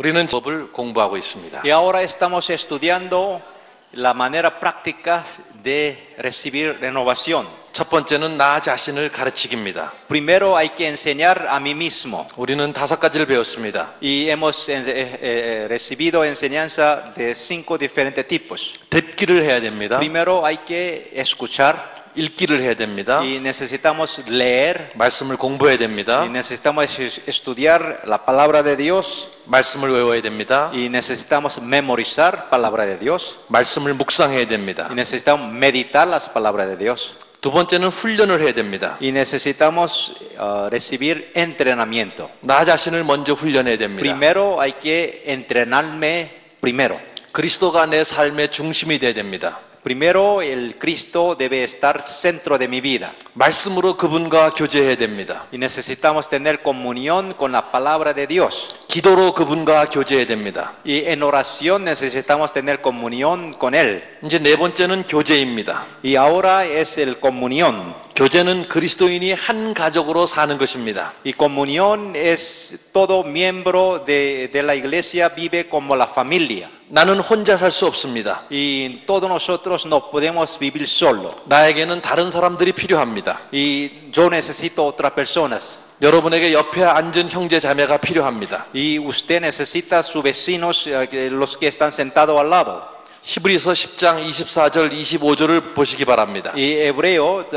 우리는 법을 공부하고 있습니다. Y ahora estamos estudiando la manera práctica de recibir renovación. 첫 번째는 나 자신을 가르치기입니다. Primero hay que enseñar a mí mismo. 우리는 5가지를 배웠습니다. Y hemos recibido enseñanza de 5 diferentes tipos. 듣기를 해야 됩니다. Primero hay que escuchar. 읽기를 해야 됩니다. Y necesitamos leer. 말씀을 공부해야 됩니다. Y necesitamos estudiar la palabra de Dios. 말씀을 외워야 됩니다. Y necesitamos memorizar palabra de Dios. 말씀을 묵상해야 됩니다. Y necesitamos meditar las palabras de Dios. 두 번째는 훈련을 해야 됩니다. Y necesitamos recibir entrenamiento. 나 자신을 먼저 훈련해야 됩니다. Primero hay que entrenarme primero. 그리스도가 내 삶의 중심이 돼야 됩니다. Primero el Cristo debe estar centro de mi vida. 말씀으로 그분과 교제해야 됩니다. Y necesitamos tener comunión con la palabra de Dios. 기도로 그분과 교제해야 됩니다. Y en oración necesitamos tener comunión con Él. 이제 네 번째는 교제입니다. Y ahora es el comunión. 교제는 그리스도인이 한 가족으로 사는 것입니다. Y comunión es todo miembro de la iglesia vive como la familia. 나는 혼자 살 수 없습니다. Y todos nosotros no podemos vivir solo. 나에게는 다른 사람들이 필요합니다. Y yo necesito otras personas. 여러분에게 옆에 앉은 형제 자매가 필요합니다. Y usted necesita sus vecinos, los que están sentados al lado. 히브리서 10장 24절 25절을 보시기 바랍니다. Y Hebreo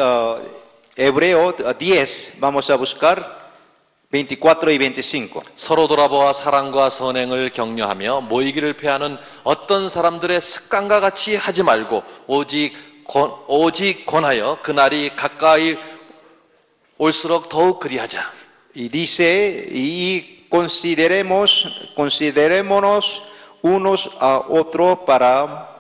10, vamos a buscar 24 y 25. 서로 돌아보아 사랑과 선행을 격려하며 모이기를 패하는 어떤 사람들의 습관과 같이 하지 말고 오직 권하여 그날이 가까이 올수록 더욱 그리하자. Y dice, y considerémonos unos a otros para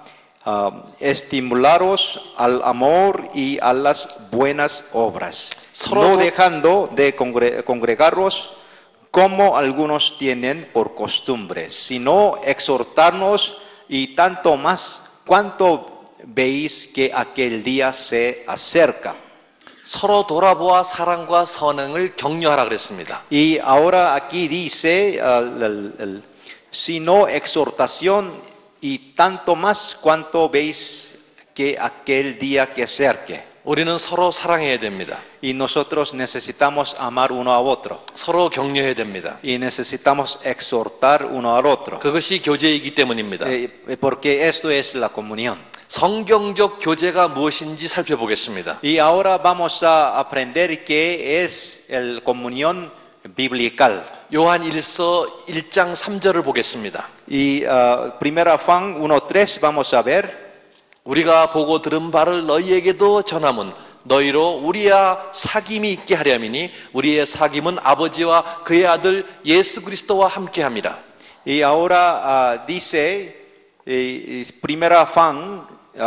estimularos al amor y a las buenas obras, no dejando de congregarnos como algunos tienen por costumbre, sino exhortarnos y tanto más cuanto veis que aquel día se acerca. 서로 돌아보아 사랑과 선행을 격려하라 그랬습니다. Y ahora aquí dice, sino exhortación y tanto más cuanto veis que aquel día que acerque. 우리는 서로 사랑해야 됩니다. Y nosotros necesitamos amar uno a otro. 서로 격려해야 됩니다. Y necesitamos exhortar uno al otro. 그것이 교제이기 때문입니다. Porque esto es la comunión. 성경적 교제가 무엇인지 살펴보겠습니다. Y ahora vamos a aprender qué es la comunión biblical. 요한 1서 1장 3절을 보겠습니다. Y primera Juan 1:3 vamos a ver. 우리가 보고 들은 바를 너희에게도 전함은 너희로 우리와 사귐이 있게 하려니니 우리의 사귐은 아버지와 그의 아들 예수 그리스도와 함께함이라. Y ahora dice primera Juan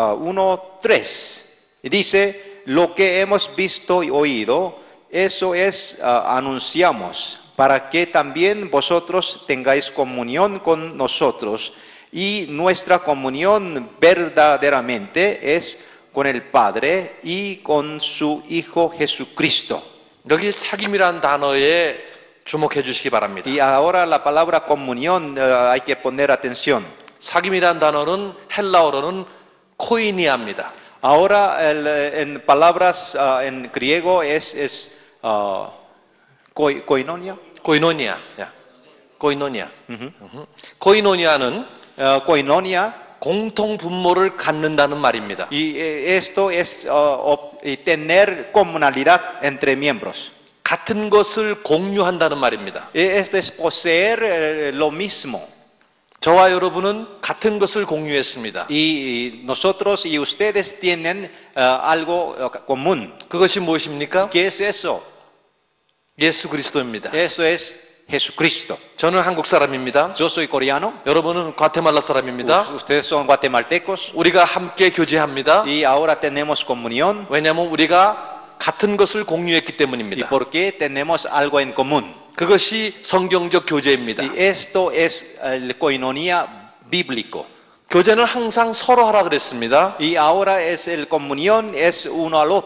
1:3. Dice, lo que hemos visto y oído, eso es anunciamos, para que también vosotros tengáis comunión con nosotros. Y nuestra comunión verdaderamente es con el Padre y con su Hijo Jesucristo. 여기 사귐이란 단어에 주목해 주시기 바랍니다. Y ahora la palabra comunión hay que poner atención. 사귐이란 단어는 헬라어로는 코이니아입니다. Ahora en palabras en griego es koinonia. 코이노니아. 코이노니아. 코이노니아는 Koinonia. 공통 분모를 갖는다는 말입니다. Y esto es tener comunalidad entre miembros. 같은 것을 공유한다는 말입니다. Esto es poseer lo mismo. 저와 여러분은 같은 것을 공유했습니다. Y nosotros y ustedes tienen algo común. 그것이 무엇입니까? ¿Qué es eso? 예수 그리스도입니다. Eso es Jesucristo. 저는 한국 사람입니다. Yo soy coreano. 여러분은 과테말라 사람입니다. Ustedes son guatemaltecos. 우리가 함께 교제합니다. Y ahora tenemos comunión. 왜냐하면 우리가 같은 것을 공유했기 ¿Y 때문입니다. por qué tenemos algo en común? 그것이 성경적 교제입니다. Y esto es el koinonia bíblico. 교제는 항상 서로 하라 그랬습니다. Y ahora es el comunión es uno al otro.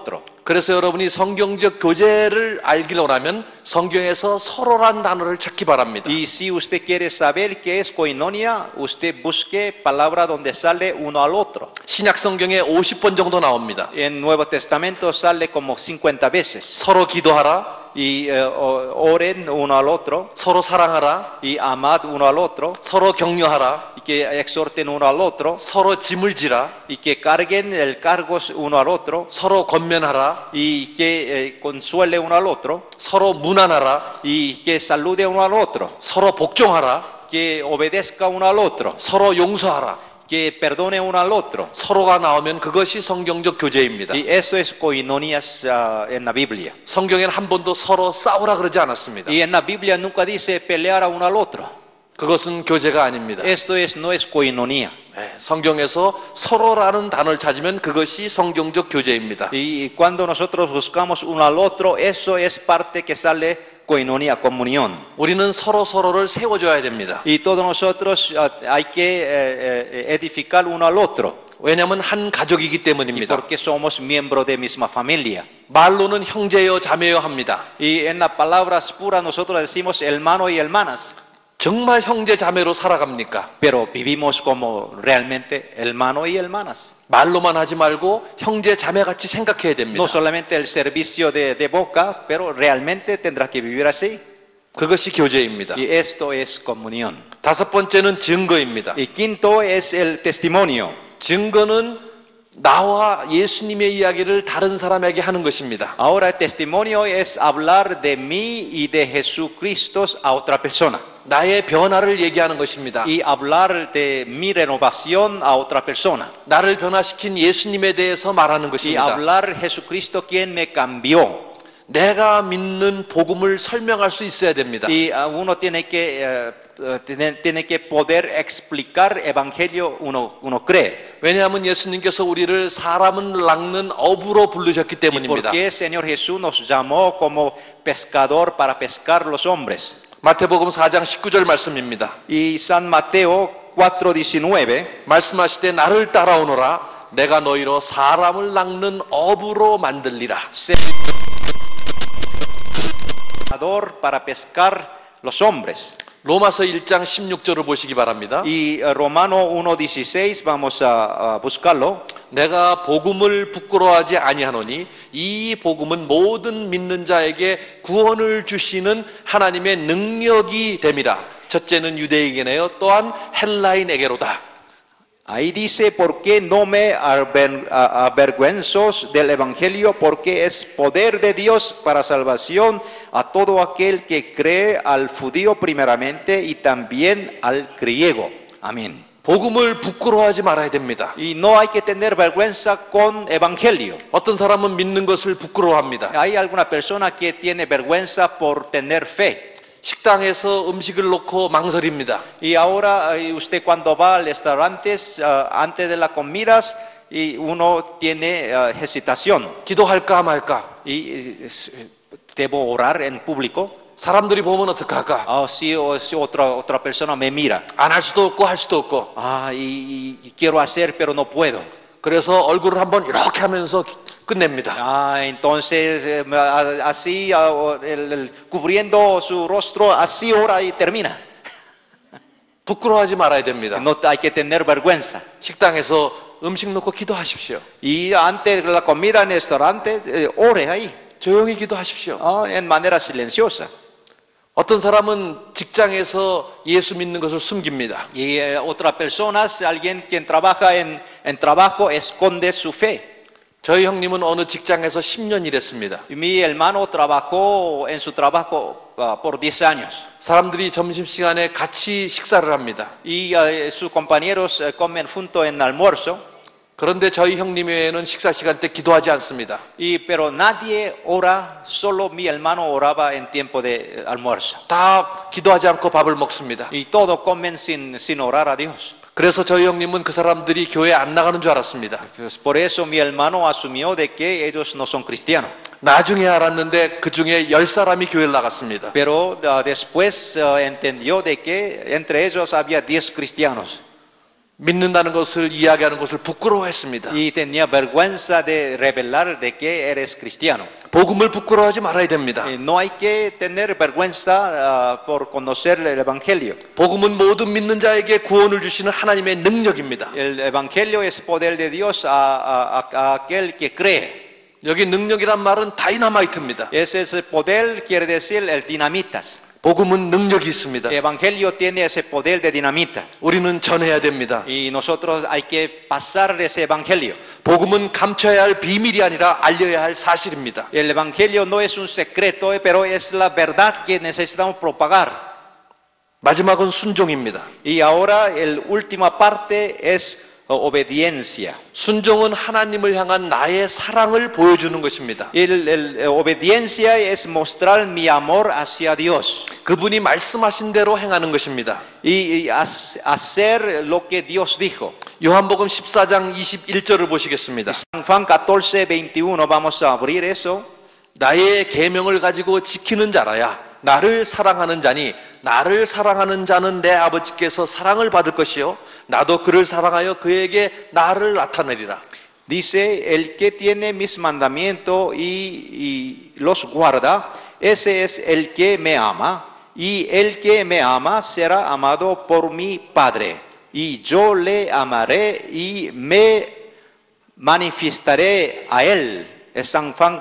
그래서 여러분이 성경적 교제를 알기를 원하면 성경에서 서로란 단어를 찾기 바랍니다. Y si usted quiere saber qué es koinonia, usted busque palabra donde sale uno al otro. 신약 성경에 50번 정도 나옵니다. En Nuevo Testamento sale como 50 veces. 서로 기도하라, Y oren uno al otro, 서로 사랑하라, y amad uno al otro, 서로 격려하라, y que exhorten uno al otro, 서로 짐을 지라, y que carguen el cargos uno al otro, 서로 권면하라, y que consuele uno al otro, 서로 문안하라, y que salude uno al otro, 서로 복종하라, que obedezca uno al otro, 서로 용서하라. que perdone uno al otro. 서로가 나오면 그것이 성경적 교제입니다. Y eso es koinonias en la Biblia. 성경에는 한 번도 서로 싸우라 그러지 않았습니다. Y en la Biblia nunca dice pelear a uno al otro. 그것은 교제가 아닙니다. Esto no es koinonia. 성경에서 서로라는 단어를 찾으면 그것이 성경적 교제입니다. Y cuando nosotros buscamos uno al otro, eso es parte que sale koinonia, comunión. 우리는 서로를 세워줘야 됩니다. Y todos nosotros hay que edificar uno al otro. 왜냐하면 한 가족이기 Y 때문입니다. porque somos miembros de misma familia. 말로는 형제여 자매여 합니다. Y en las palabras puras nosotros decimos hermano y hermanas. 정말 형제 자매로 살아갑니까? Pero vivimos como realmente hermano y hermanas. 말로만 하지 말고 형제 자매같이 생각해야 됩니다. No solamente el servicio de boca, pero realmente tendrá que vivir así. 그것이 교제입니다. Y esto es comunión. 다섯 번째는 증거입니다. Y quinto es el testimonio. 증거는 나와 예수님의 이야기를 다른 사람에게 하는 것입니다. Ahora el testimonio es hablar de mí y de Jesucristo a otra persona. 나의 변화를 얘기하는 것입니다. Y hablar de mi renovación a otra persona. 나를 변화시킨 예수님에 대해서 말하는 Y 것입니다. hablar Jesucristo quien me cambió. 내가 믿는 복음을 설명할 수 있어야 됩니다. Y uno tiene que poder explicar evangelio uno cree. 왜냐하면 예수님께서 우리를 사람은 낚는 어부로 부르셨기 ¿Y por 때문입니다. qué el Señor Jesús nos llamó como pescador para pescar los hombres? 마태복음 4장 19절 말씀입니다. Y San Mateo 4:19 말씀하시되 나를 따라오너라 내가 너희로 사람을 낚는 어부로 만들리라. pescador para pescar los hombres. 로마서 1장 16절을 보시기 바랍니다. Y Romano 1:16 vamos a buscarlo. 내가 복음을 부끄러워하지 아니하노니 이 복음은 모든 믿는 자에게 구원을 주시는 하나님의 능력이 됨이라. 첫째는 유대인에게요 또한 헬라인에게로다. Ahí dice, ¿por qué no me avergüenzo del Evangelio? Porque es poder de Dios para salvación a todo aquel que cree, al judío primeramente y también al griego. Amén. 복음을 부끄러워하지 말아야 됩니다. Y no hay que tener vergüenza con Evangelio. 어떤 사람은 믿는 것을 부끄러워합니다. Hay alguna persona que tiene vergüenza por tener fe. 식당에서 음식을 놓고 망설입니다. Y ahora usted cuando va al restaurante, antes de las comidas, y uno tiene hesitación. 기도할까 말까? Y debo orar en público. 사람들이 보면 어떡할까? Si otra persona me mira. 안 할 수도 없고 할 수도 없고. Y quiero hacer, pero no puedo. 그래서 얼굴을 한번 이렇게 하면서 끝냅니다. Entonces así cubriendo su rostro, así ora y termina. 부끄러워하지 말아야 됩니다. No hay que tener vergüenza. 식당에서 음식 놓고 기도하십시오. Y antes de la comida en el restaurante, ore ahí, 조용히 기도하십시오. en manera silenciosa. 어떤 사람은 직장에서 예수 믿는 것을 숨깁니다. Y otras personas, alguien quien trabaja en trabajo, esconde su fe. 저희 형님은 어느 직장에서 10년 일했습니다. Mi hermano trabajó en su trabajo por 10 años. 사람들이 점심시간에 같이 식사를 합니다. Y sus compañeros comen juntos en almuerzo. 그런데 저희 형님 외에는 식사 시간 때 기도하지 않습니다. Pero nadie ora, solo mi hermano oraba en tiempo de almuerzo. 다 기도하지 않고 밥을 먹습니다. Y todos comen sin orar a Dios. 그래서 저희 형님은 그 사람들이 교회 안 나가는 줄 알았습니다. Por eso mi hermano asumió de que ellos no son cristianos. 나중에 알았는데 그 중에 10사람이 교회를 나갔습니다. Pero después entendió de que entre ellos había 10 cristianos. 믿는다는 것을 이야기하는 것을 부끄러워했습니다. y tenía vergüenza de revelar de que eres cristiano. 복음을 부끄러워하지 말아야 됩니다. No hay que tener vergüenza por conocer el Evangelio. 복음은 모든 믿는 자에게 구원을 주시는 하나님의 능력입니다. El Evangelio es poder de Dios a aquel que cree. 여기 능력이란 말은 다이나마이트입니다. Ese es el poder, quiere decir el dinamitas. 복음은 능력이 있습니다. El Evangelio tiene ese poder de dinamita. 우리는 전해야 됩니다. Y nosotros hay que pasar ese Evangelio. 복음은 감춰야 할 비밀이 아니라 알려야 할 사실입니다. El Evangelio no es un secreto, pero es la verdad que necesitamos propagar. 마지막은 순종입니다. Y ahora la última parte es obediencia. 순종은 하나님을 향한 나의 사랑을 보여주는 것입니다. Obediencia es mostrar mi amor hacia Dios. 그분이 말씀하신 대로 행하는 것입니다. Y hacer lo que Dios dijo. 요한복음 14장 21절을 보시겠습니다. San Juan 14:21, vamos a abrir eso. 나의 계명을 가지고 지키는 자라야 나를 사랑하는 자니 나를 사랑하는 자는 내 아버지께서 사랑을 받을 것이요 나도 그를 사랑하여 그에게 나를 나타내리라. Dice, el que tiene mis mandamientos y los guarda, ese es el que me ama, y el que me ama será amado por mi Padre, y yo le amaré y me manifestaré a él. Es San Juan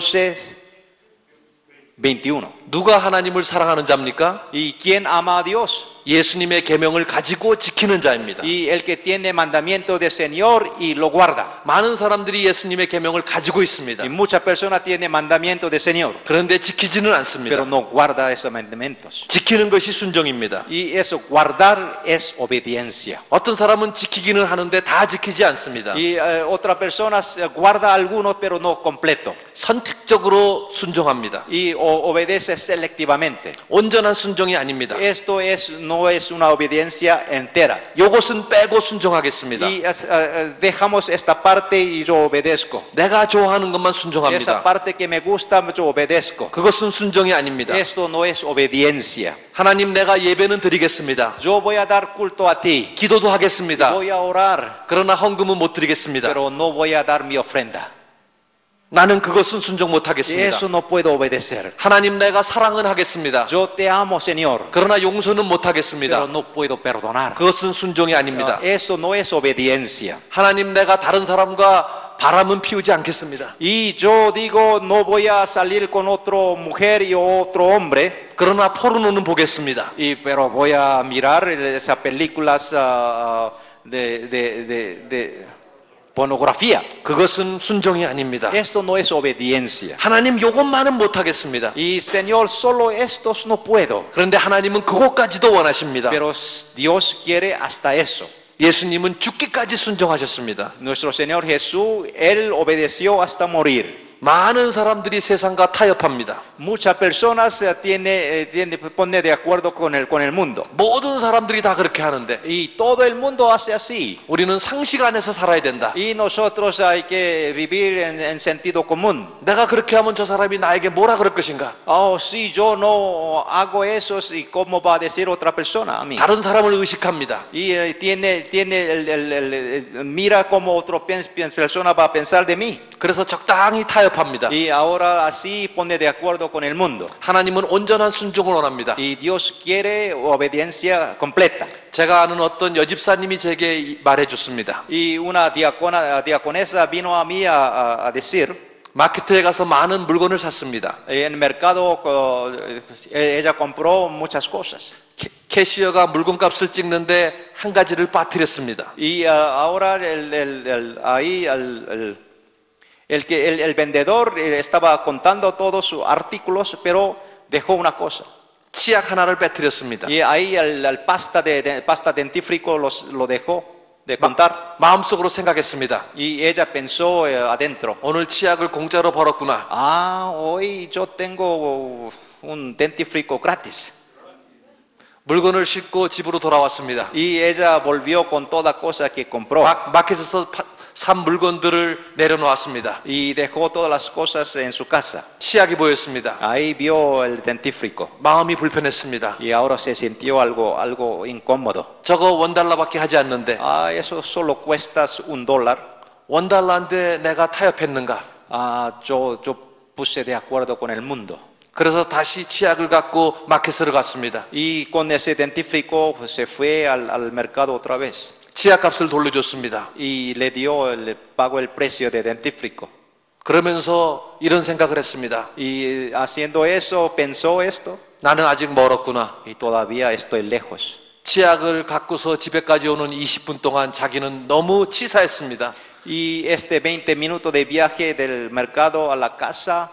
14:21. 누가 하나님을 사랑하는 자입니까? ¿Y quién ama a Dios? 예수님의 계명을 가지고 지키는 자입니다. Y el que tiene mandamiento del Señor y lo guarda. 많은 사람들이 예수님의 계명을 가지고 있습니다. Y muchas personas tienen mandamiento del Señor, 그런데 지키지는 않습니다. pero no guarda esos mandamientos. 지키는 것이 순종입니다. Y eso, guardar es obediencia. 어떤 사람은 지키기는 하는데 다 지키지 않습니다. Y otras personas guarda algunos, pero no completo. 선택적으로 순종합니다. Y obedece selectivamente. 온전한 순종이 아닙니다. Esto no es una obediencia entera. 요것은 빼고 순종하겠습니다. Y dejamos esta parte y yo obedezco. 내가 좋아하는 것만 Esa 순종합니다. parte que me gusta, yo obedezco. 그것은 순종이 아닙니다. Esto no es obediencia. 하나님 내가 예배는 드리겠습니다. Yo voy a dar culto a ti. 기도도 하겠습니다. Voy a orar, 그러나 헌금은 못 드리겠습니다. pero no voy a dar mi ofrenda. 나는 그것은 순종 못 Y 하겠습니다. eso no puedo obedecer. 하나님 내가 사랑은 하겠습니다. Yo te amo, Señor, 그러나 용서는 못 하겠습니다. pero no puedo perdonar. 그것은 순종이 아닙니다. Eso no es obediencia. 하나님 내가 다른 사람과 바람은 피우지 않겠습니다. Y yo digo, no voy a salir con otra mujer y otro hombre, 그러나 포르노는 보겠습니다. pero voy a mirar esas películas de pornografía. 그것은 순종이 아닙니다. Esto no es obediencia. 하나님 요것만은 못 하겠습니다. Y Señor, solo estos no puedo. 그런데 하나님은 그것까지도 원하십니다. Pero Dios quiere hasta eso. 예수님은 죽기까지 순종하셨습니다. Nuestro Señor Jesús, Él obedeció hasta morir. 많은 사람들이 세상과 타협합니다. Muchas personas pone de acuerdo con el mundo. 모든 사람들이 다 그렇게 하는데 Y todo el mundo hace así. 우리는 상식 안에서 살아야 된다. Y nosotros hay que vivir en sentido común. 내가 그렇게 하면 저 사람이 나에게 뭐라 그럴 것인가? Oh, si yo no hago eso, ¿y cómo va a decir otra persona a mí? 다른 사람을 의식합니다. Y mira cómo otra persona va a pensar de mí. 그래서 적당히 타협합니다. Y ahora así pone de acuerdo con el mundo. 하나님은 온전한 순종을 원합니다. Y Dios quiere obediencia completa. 제가 아는 어떤 여집사님이 제게 말해줬습니다. Y una diaconesa vino a mí a decir, 마케트에 가서 많은 물건을 샀습니다. en el mercado ella compró muchas cosas. 캐시어가 물건값을 찍는데 한 가지를 빠뜨렸습니다. Y ahora el vendedor estaba contando todos sus artículos, pero dejó una cosa. 치약 하나를 빼뜨렸습니다. Y ahí el pasta dentífrico lo dejó de contar. 마음속으로 생각했습니다. Y ella pensó adentro, 오늘 치약을 공짜로 벌었구나. hoy yo tengo un dentífrico gratis. 물건을 싣고 집으로 돌아왔습니다. Y ella volvió con toda cosa que compró. 마켓에서 산 물건들을 내려놓았습니다. y dejó todas las cosas en su casa. 치약이 보였습니다. Ahí vio el dentífrico 마음이 불편했습니다. y ahora se sintió algo incómodo. 저거 $1밖에 하지 않는데 Ah, eso solo cuesta $1. $1인데 내가 타협했는가? Ah, yo puse de acuerdo con el mundo. 그래서 다시 치약을 갖고 마켓으로 갔습니다. Y con ese dentífrico pues, se fue al mercado otra vez 치약값을 돌려줬습니다. y le pagó el precio de dentífrico. 그러면서 이런 생각을 했습니다. Y haciendo eso pensó esto 나는 아직 멀었구나. y todavía estoy lejos. 치약을 갖고서 집에까지 오는 20분 동안 자기는 너무 치사했습니다. Y este 20 minutos de viaje del mercado a la casa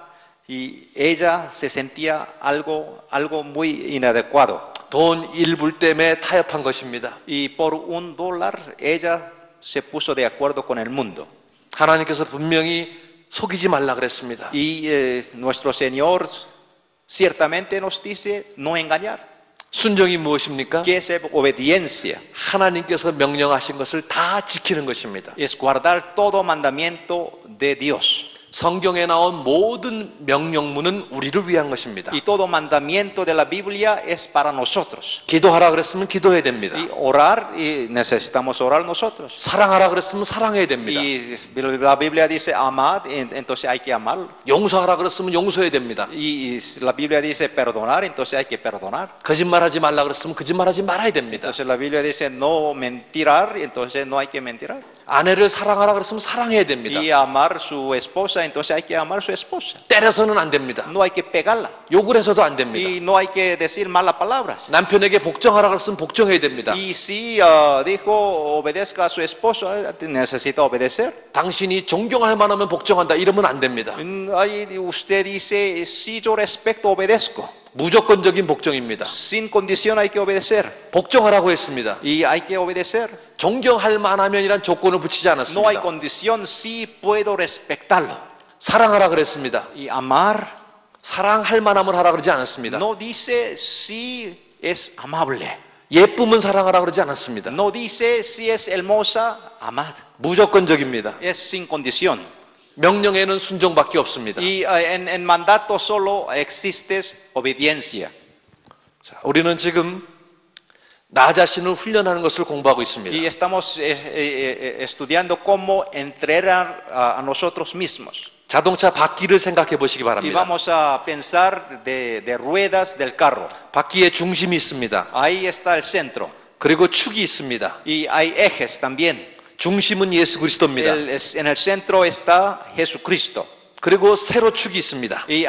y ella se sentía algo muy inadecuado. 돈 1불 때문에 타협한 것입니다. Y por $1 ella se puso de acuerdo con el mundo. 하나님께서 분명히 속이지 말라 그랬습니다. Y nuestro Señor ciertamente nos dice no engañar. 순종이 무엇입니까? ¿Qué es obediencia? 하나님께서 명령하신 것을 다 지키는 것입니다. Es guardar todo mandamiento de Dios. 성경에 나온 모든 명령문은 우리를 위한 것입니다. Y todo mandamiento de la Biblia es para nosotros. 기도하라 그랬으면 기도해야 됩니다. Y orar, y necesitamos orar nosotros. 사랑하라 그랬으면 사랑해야 됩니다. Y la Biblia dice amad, entonces hay que amar. 용서하라 그랬으면 용서해야 됩니다. Y la Biblia dice perdonar, entonces hay que perdonar. 거짓말하지 말라 그랬으면 거짓말하지 말아야 됩니다. Entonces la Biblia dice no mentir, entonces no hay que mentir. 아내를 사랑하라 그랬으면 사랑해야 됩니다. Y amar su esposa, entonces hay que amar su esposa. 때려서는 안 됩니다. No hay que pegarla. 욕을 해서도 안 됩니다. Y no hay que decir malas palabras. 남편에게 복종하라 그랬으면 복종해야 됩니다. Y si dijo obedezca a su esposo, necesita obedecer. 당신이 존경할 만하면 복종한다 이러면 안 됩니다. Ahí usted dice si yo respeto, obedezco. 무조건적인 복종입니다. Sin condición hay que obedecer. 복종하라고 했습니다. Y hay que obedecer. 존경할 만하면이란 조건을 붙이지 No hay 않았습니다. condición si puedo respetarlo. 사랑하라 그랬습니다. Y amar 사랑할 만하면 하라 그러지 않았습니다. no dice si es amable. 예쁘면 사랑하라 그러지 않았습니다. No dice si es hermosa, amad. 무조건적입니다. Es sin condición. 명령에는 순종밖에 없습니다. Y en mandato solo existe obediencia. 자, 우리는 지금 나 자신을 훈련하는 것을 공부하고 있습니다. Y estamos estudiando cómo entrenar a nosotros mismos. 자동차 바퀴를 생각해 보시기 Y 바랍니다. vamos a pensar de ruedas del carro. 바퀴에 중심이 있습니다. Ahí está el centro. 그리고 축이 있습니다. Y hay ejes también. 중심은 예수 그리스도입니다. En el centro está Jesucristo. 그리고 세로 축이 있습니다. Y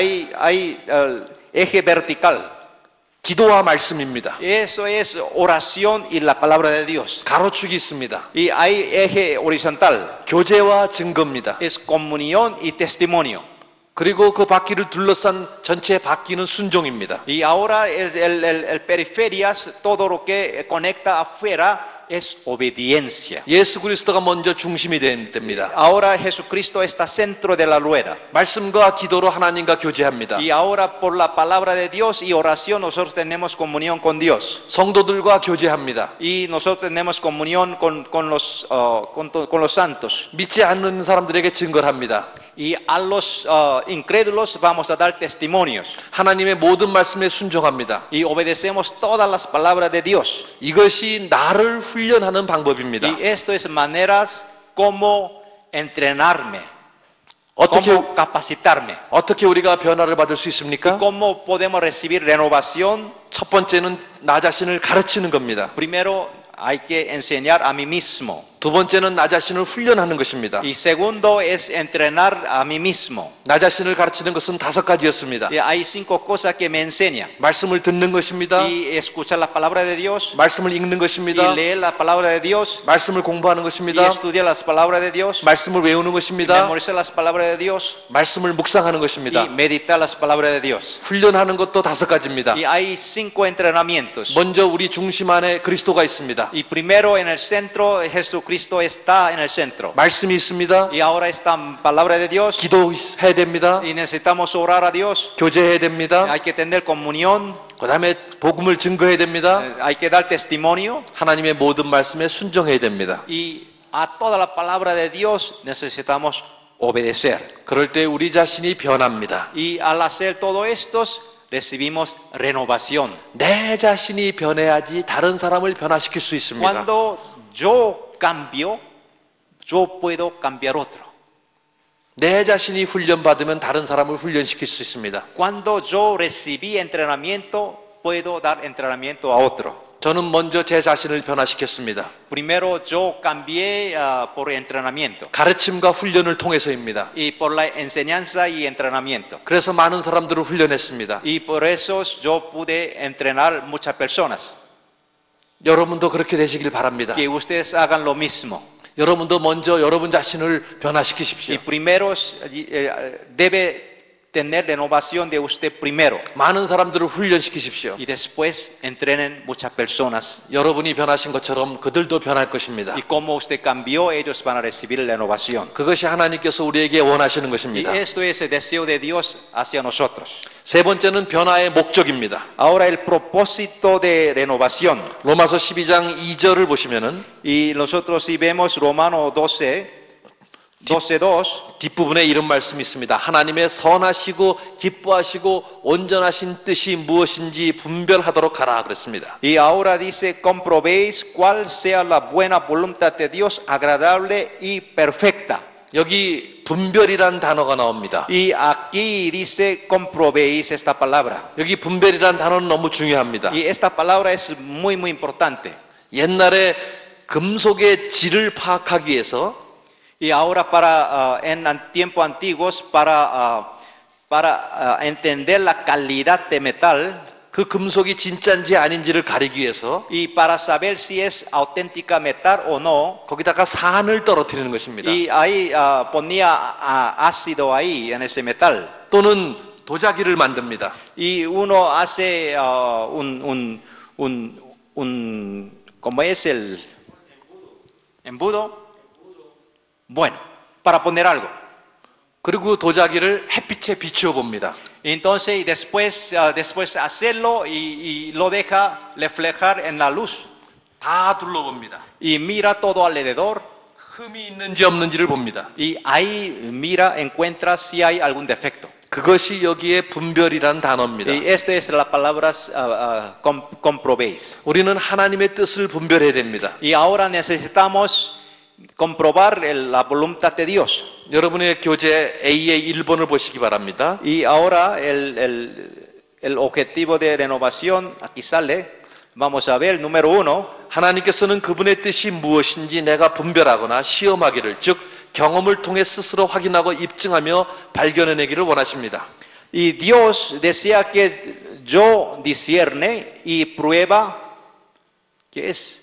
hay el eje vertical. 기도와 말씀입니다. Eso es oración y la palabra de Dios. 가로축이 있습니다. Y hay eje horizontal. 교제와 증거입니다. Es comunión y testimonio. 그리고 그 바퀴를 둘러싼 전체 바퀴는 순종입니다. Y ahora el periferias, todo lo que conecta afuera, es obediencia. 예수 그리스도가 먼저 중심이 됩니다. Ahora Jesucristo está centro de la rueda. 말씀과 기도로 하나님과 교제합니다. Y ahora por la palabra de Dios y oración nosotros tenemos comunión con Dios. 성도들과 교제합니다. Y nosotros tenemos comunión con los santos. 믿지 않는 사람들에게 증거를 합니다. Y a los incrédulos vamos a dar testimonios. 하나님의 모든 말씀에 순종합니다. Y obedecemos todas las palabras de Dios. 이것이 나를 훈련하는 방법입니다. Y esto es maneras como entrenarme, 어떻게 como capacitarme. 어떻게 우리가 변화를 받을 수 있습니까? ¿Cómo podemos recibir renovación? 첫 번째는 나 자신을 가르치는 겁니다. Primero hay que enseñar a mí mismo. 두 번째는 나 자신을 훈련하는 것입니다. Y segundo es entrenar a mí mismo. 나 자신을 가르치는 것은 5가지였습니다. Y hay 5 cosas que me enseña. 말씀을 듣는 것입니다. Y escuchar la palabra de Dios. 말씀을 읽는 것입니다. Y leer la palabra de Dios. 말씀을 공부하는 Y 것입니다. estudiar las palabras de Dios. 말씀을 외우는 Y 것입니다. memorizar las palabras de Dios. 말씀을 묵상하는 것입니다. Y meditar las palabras de Dios. 훈련하는 것도 5가지입니다. Y hay 5 entrenamientos. 먼저 우리 중심 안에 그리스도가 있습니다. Y primero en el centro Jesucristo está en el centro. 말씀이 있습니다. Y ahora está palabra de Dios. 기도해야 됩니다. Y necesitamos orar a Dios. 교제해야 됩니다. Hay que tener comunión. 그 다음에 복음을 증거해야 됩니다. Hay que dar testimonio. 하나님의 모든 말씀에 순종해야 됩니다. Y a toda la palabra de Dios necesitamos obedecer. 그럴 때 우리 자신이 변합니다. Y al hacer todo esto, recibimos renovación. 내 자신이 변해야지 다른 사람을 변화시킬 수 있습니다. Cuando yo cambio, yo puedo cambiar otro. 내 자신이 훈련받으면 다른 사람을 훈련시킬 수 있습니다. Cuando yo recibí entrenamiento, puedo dar entrenamiento a otro. 저는 먼저 제 자신을 변화시켰습니다. Primero yo cambié por entrenamiento 가르침과 훈련을 통해서입니다. y por la enseñanza y entrenamiento. 그래서 많은 사람들을 훈련했습니다. Y por eso yo pude entrenar muchas personas. 여러분도 그렇게 되시길 바랍니다. Que ustedes hagan lo mismo. 여러분도 먼저 여러분 자신을 변화시키십시오. Y primero debe tener renovación de usted primero. 많은 사람들을 훈련시키십시오. Y después entrenen muchas personas. 여러분이 변하신 것처럼 그들도 변할 것입니다. Y como usted cambió, ellos van a recibir la renovación. 그것이 하나님께서 우리에게 원하시는 Y 것입니다. esto es el deseo de Dios hacia nosotros. 세 번째는 변화의 목적입니다. Ahora el propósito de renovación. 로마서 12장 2절을 보시면은 Y nosotros si vemos Romano 12:2 뒷부분에 이런 말씀이 있습니다. 하나님의 선하시고 기뻐하시고 온전하신 뜻이 무엇인지 분별하도록 하라 그랬습니다. y ahora dice comprobéis cuál sea la buena voluntad de Dios agradable y perfecta. 여기 분별이란 단어가 나옵니다. Y aquí dice comprobéis esta palabra. 여기 분별이란 단어는 너무 중요합니다. Y esta palabra es muy importante. 옛날에 금속의 질을 파악하기 위해서 Y ahora en tiempos antiguos para entender la calidad de metal 그 금속이 진짜인지 아닌지를 가리기 위해서 y para saber si es auténtica metal o no, 거기다가 산을 떨어뜨리는 것입니다. y ahí ponía ácido ahí en ese metal. 또는 도자기를 만듭니다. Y uno hace ¿cómo es el embudo? Bueno, para poner algo. 그리고 도자기를 햇빛에 비추어 봅니다. Entonces, y después hacerlo y lo deja reflejar en la luz. 다 둘러봅니다. Y mira todo alrededor. 흠이 있는지 없는지를 봅니다. Y ahí mira, encuentra si hay algún defecto. 그것이 여기에 분별이란 단어입니다. Y esta es la palabra comprobéis. 우리는 하나님의 뜻을 분별해야 됩니다. Y ahora necesitamos comprobar la voluntad de Dios. 여러분의 교재 A의 1번을 보시기 바랍니다. Y ahora el objetivo de renovación, aquí sale, vamos a ver, número 1. 하나님께서는 그분의 뜻이 무엇인지 내가 분별하거나 시험하기를, 즉 경험을 통해 스스로 확인하고 입증하며 발견해내기를 원하십니다. Y Dios desea que yo discierne y prueba, ¿qué es?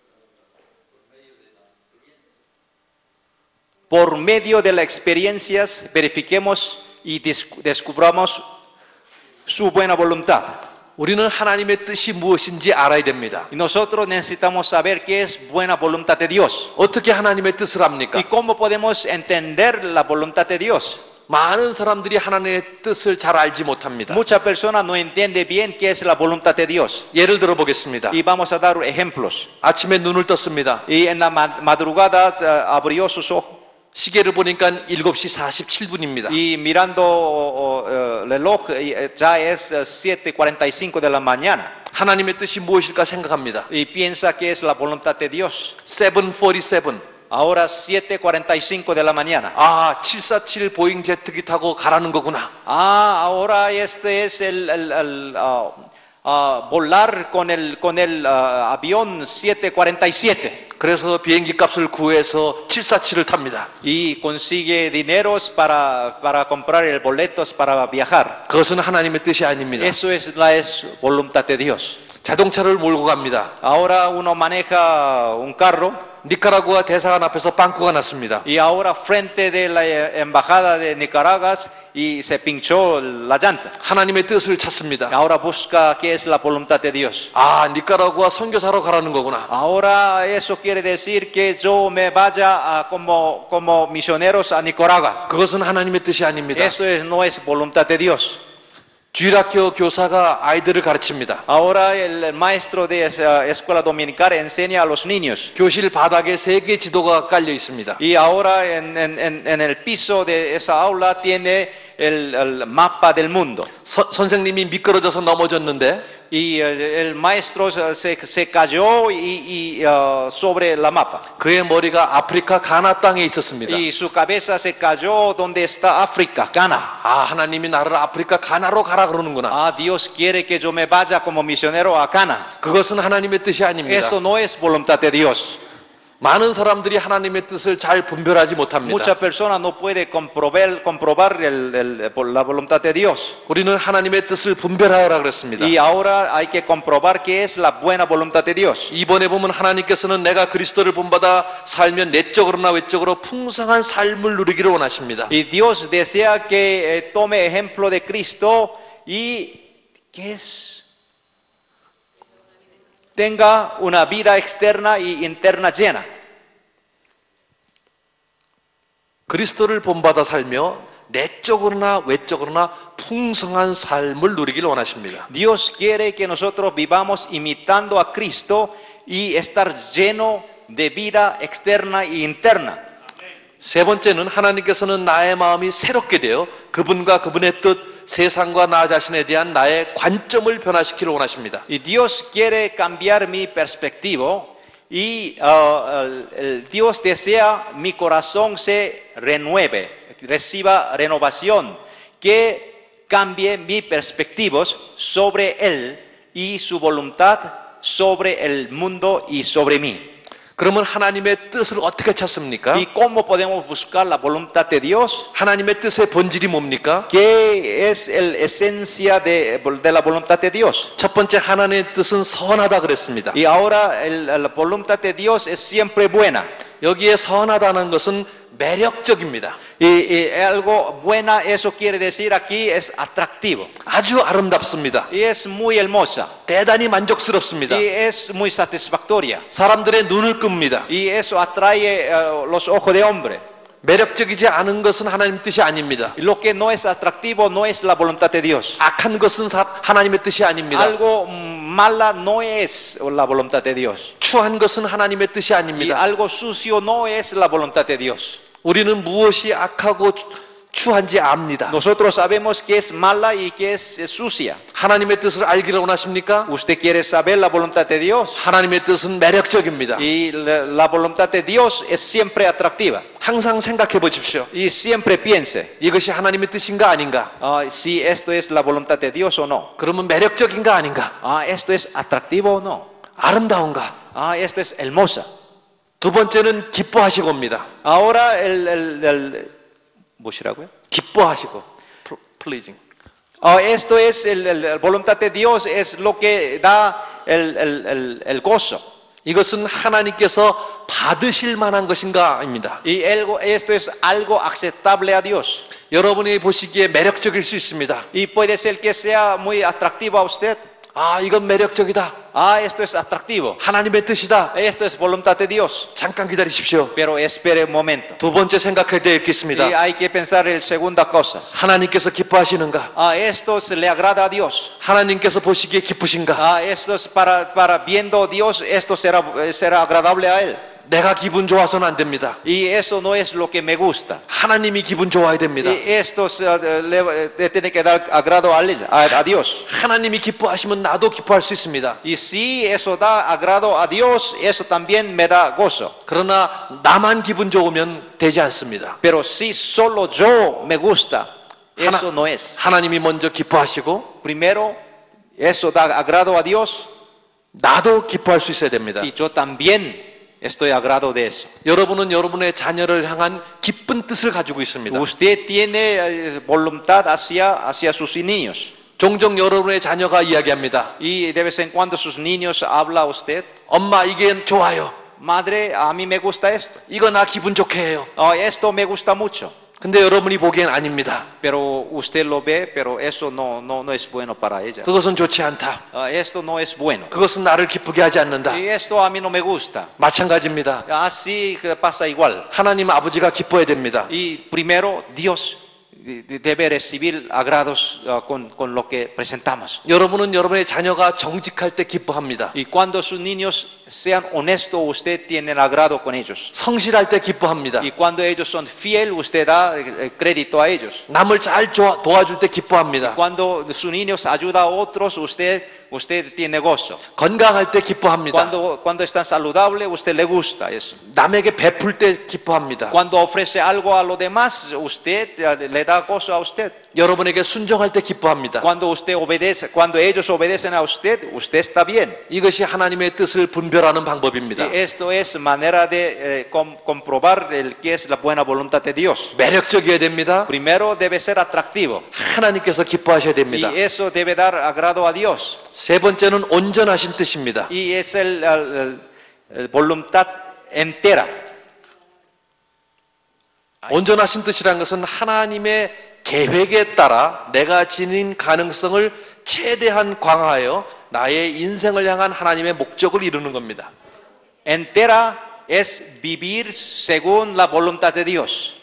Por medio de las experiencias verifiquemos y descubramos su buena voluntad. 우리는 하나님의 뜻이 무엇인지 알아야 됩니다. Y nosotros necesitamos saber qué es buena voluntad de Dios. 어떻게 하나님의 뜻을 압니까? ¿Y cómo podemos entender la voluntad de Dios? 많은 사람들이 하나님의 뜻을 잘 알지 못합니다. Muchas personas no entienden bien qué es la voluntad de Dios. 예를 들어 보겠습니다. Y vamos a dar ejemplos. 아침에 눈을 떴습니다. Y en la madrugada abrió sus ojos. 시계를 보니까 7시 47분입니다. Y mirando el reloj, ya es 7:45 de la mañana. 하나님의 뜻이 무엇일까 생각합니다. Y piensa que es la voluntad de Dios. 7:47. Ahora 7:45 de la mañana. 아, 747 보잉 제트기 타고 가라는 거구나. Ahora este es volar con el avión 747. 그래서 비행기 값을 구해서 747을 탑니다. Y consigue dineros para comprar el boletos para viajar. 그것은 하나님의 뜻이 아닙니다. Eso es la voluntad de Dios. 자동차를 몰고 갑니다. Ahora uno maneja un carro. 니카라구아 대사관 앞에서 빵꾸가 났습니다. Y ahora frente de la embajada de Nicaragua y se pinchó la llanta. 하나님의 뜻을 찾습니다. Ahora busca qué es la voluntad de Dios. 아, 니카라구아 선교사로 가라는 거구나. Ahora eso quiere decir que yo me vaya como misioneros a Nicaragua. 그것은 하나님의 뜻이 아닙니다. Eso no es voluntad de Dios. 주일학교 교사가 아이들을 가르칩니다. Ahora el maestro de esa escuela dominical enseña a los niños. 교실 바닥에 세계 지도가 깔려 있습니다. Y ahora en el piso de esa aula tiene el mapa del mundo. 선생님이 미끄러져서 넘어졌는데 Y el maestro se cayó sobre la mapa. 그의 머리가 아프리카 가나 땅에 있었습니다. Y su cabeza se cayó donde está África, Ghana. 아, 하나님이 나를 아프리카 가나로 가라 그러는구나. Ah, Dios quiere que yo me vaya como misionero a Ghana. 그것은 하나님의 뜻이 아닙니다. Eso no es voluntad de Dios. 많은 사람들이 하나님의 뜻을 잘 분별하지 못합니다. Muchas personas no pueden comprobar la voluntad de Dios. 우리는 하나님의 뜻을 분별하라 그랬습니다. Y ahora hay que comprobar qué es la buena voluntad de Dios. 이번에 보면 하나님께서는 내가 그리스도를 본받아 살면 내적으로나 외적으로 풍성한 삶을 누리기를 원하십니다. Y Dios desea que tome ejemplo de Cristo y ¿qué es? Tenga una vida externa y interna llena. 그리스도를 본받아 살며 내적으로나 외적으로나 풍성한 삶을 누리기를 원하십니다. Dios quiere que nosotros vivamos imitando a Cristo y estar lleno de vida externa y interna. 세 번째는 하나님께서는 나의 마음이 새롭게 되어 그분과 그분의 뜻, 세상과 나 자신에 대한 나의 관점을 변화시키기를 원하십니다. Y Dios quiere cambiar mi perspectiva y Dios desea mi corazón se renueve, reciba renovación, que cambie mis perspectivas sobre Él y su voluntad sobre el mundo y sobre mí. 그러면 하나님의 뜻을 어떻게 찾습니까? ¿Y cómo podemos buscar la voluntad de Dios? 하나님의 뜻의 본질이 뭡니까? ¿Qué es la esencia de la voluntad de Dios? 첫 번째 하나님의 뜻은 선하다 그랬습니다. Y ahora la voluntad de Dios es siempre buena. 여기에 선하다는 것은 매력적입니다. Y algo buena, eso quiere decir aquí es atractivo. 아주 아름답습니다. Y es muy hermosa. 대단히 만족스럽습니다. Y es muy satisfactoria. 사람들의 눈을 끕니다. Y eso atrae los ojos de hombre. 매력적이지 않은 것은 하나님 뜻이 아닙니다. Y lo que no es atractivo no es la voluntad de Dios. 악한 것은 하나님의 뜻이 아닙니다. Algo mala no es la voluntad de Dios. 추한 것은 하나님의 뜻이 Y 아닙니다. algo sucio no es la voluntad de Dios. 우리는 무엇이 악하고 추한지 압니다. Nosotros sabemos que es mala y que es sucia. 하나님의 뜻을 알기를 원하십니까? ¿Usted quiere saber la voluntad de Dios? 하나님의 뜻은 매력적입니다. Y la voluntad de Dios es siempre atractiva. 항상 생각해 보십시오. Y siempre piense 이것이 하나님의 뜻인가 아닌가? si esto es la voluntad de Dios o no. 그러면 매력적인가 아닌가? Esto es atractivo o no. 아름다운가? Esto es hermosa. 두 번째는 기뻐하시고입니다. Ahora 뭐시라고요? 기뻐하시고, pleasing. Esto es la voluntad de Dios es lo que da el gozo. 이것은 하나님께서 받으실 만한 것인가입니다. Y esto es algo aceptable a Dios. 여러분이 보시기에 매력적일 수 있습니다. Y puede ser que sea muy atractivo a usted. 아, 이건 매력적이다. Esto es atractivo. 하나님의 뜻이다. Esto es voluntad de Dios. 잠깐 기다리십시오. Pero espere un momento. 두 번째 생각할 때 Y 있겠습니다. hay que pensar en segunda cosas. 하나님께서 기뻐하시는가? Esto se le agrada a Dios. 하나님께서 보시기에 기쁘신가? Esto es para viendo Dios, esto será agradable a Él. 내가 기분 좋아서는 안 됩니다. Y eso no es lo que me gusta. 하나님이 기분 좋아야 됩니다. Y esto le tiene que dar agrado a Dios. 하나님이 기뻐하시면 나도 기뻐할 수 있습니다. Y si eso da agrado a Dios, eso también me da gozo. 그러나 나만 기분 좋으면 되지 않습니다. Pero si solo yo me gusta, eso no es. 하나님이 먼저 기뻐하시고 Primero, eso da agrado a Dios 나도 기뻐할 수 있어야 됩니다. y yo también estoy agrado de eso. 여러분은 여러분의 자녀를 향한 기쁜 뜻을 가지고 있습니다. Usted tiene voluntad hacia sus niños. 종종 여러분의 자녀가 이야기합니다. Y de vez en cuando sus niños habla a usted. 엄마 이게 좋아요. Madre, a mí me gusta esto. 이거 나 기분 좋게 해요. Esto me gusta mucho. 근데 여러분이 보기엔 아닙니다. Pero usted lo ve, pero eso no es bueno para ella. 그것은 좋지 않다. Esto no es bueno. 그것은 나를 기쁘게 하지 않는다. Y esto a mí no me gusta. 마찬가지입니다. Así que pasa igual. 하나님 아버지가 기뻐야 됩니다. Y primero, Dios debe recibir agrados con lo que presentamos. 여러분은 여러분의 자녀가 정직할 때 기뻐합니다. Y cuando sus niños sean honestos, usted tiene el agrado con ellos. 성실할 때 기뻐합니다. Y cuando ellos son fieles, usted da crédito a ellos. 남을 잘 도와줄 때 기뻐합니다. Cuando sus niños ayudan a otros, usted tiene gozo. 건강할 때 기뻐합니다. Cuando están saludables, usted le gusta eso. 남에게 베풀 때 기뻐합니다. Cuando ofrece algo a los demás, usted le da gozo a usted. 여러분에게 순종할 때 기뻐합니다. Cuando ellos obedecen a usted está bien. 이것이 하나님의 뜻을 분별하는 방법입니다. Y esto es manera de comprobar qué es la buena voluntad de Dios. 매력적이어야 됩니다. Primero debe ser atractivo. 하나님께서 기뻐하셔야 됩니다. Y eso debe dar agrado a Dios. 세 번째는 온전하신 뜻입니다. Y es el voluntad entera. 온전하신 뜻이라는 것은 하나님의 계획에 따라 내가 지닌 가능성을 최대한 강화하여 나의 인생을 향한 하나님의 목적을 이루는 겁니다. Entera es vivir según la voluntad de Dios.